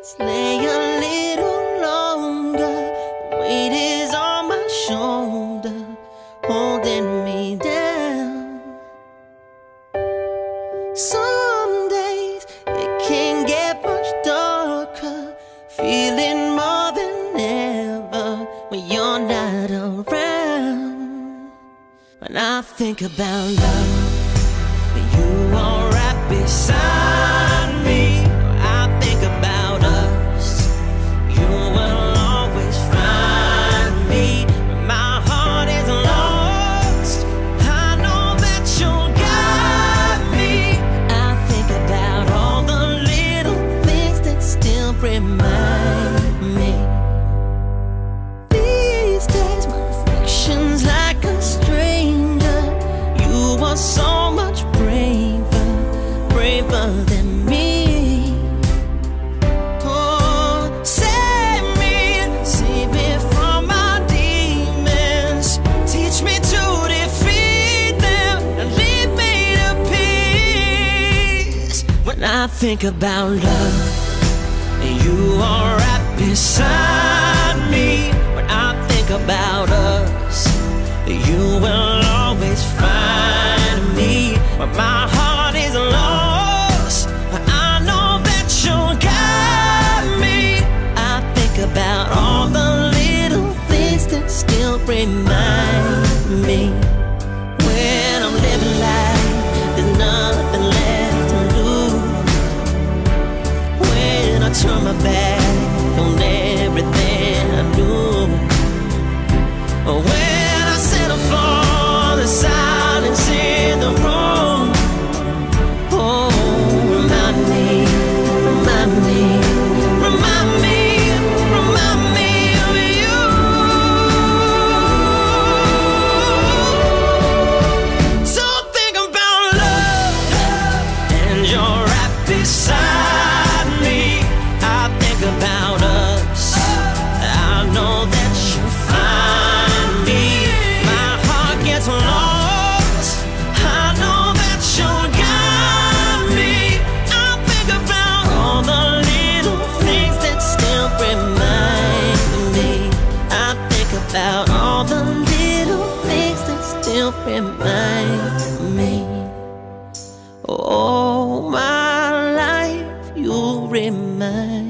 Stay a little longer. The weight is on my shoulder, holding me down. Some days it can get much darker, feeling more than ever when you're not around. When I think about love, you are right beside me. I think about us, you will always find me. When my heart is lost, I know that you'll guide me. I think about all the little things that still remind me. These days my reflection's like a stranger. You are so much braver, braver than me. Oh, save me from my demons. Teach me to defeat them and lead me to peace. When I think about love, you are right beside me. When I think about us, you will always find me. When my heart is lost, I know that you'll guide me. I think about all the little things that still remind me. When I'm living life, there's nothing left to lose. When I turn my back on everything I knew, when I settle for the silence in the room, oh, remind me, remind me, remind me, remind me of you. So think about love, and you're right beside me. I think about us, I know that you'll find me. My heart gets lost, I know that you'll guide me. I think about all the little things that still remind me. I think about all the little things that still remind me. All my life you remind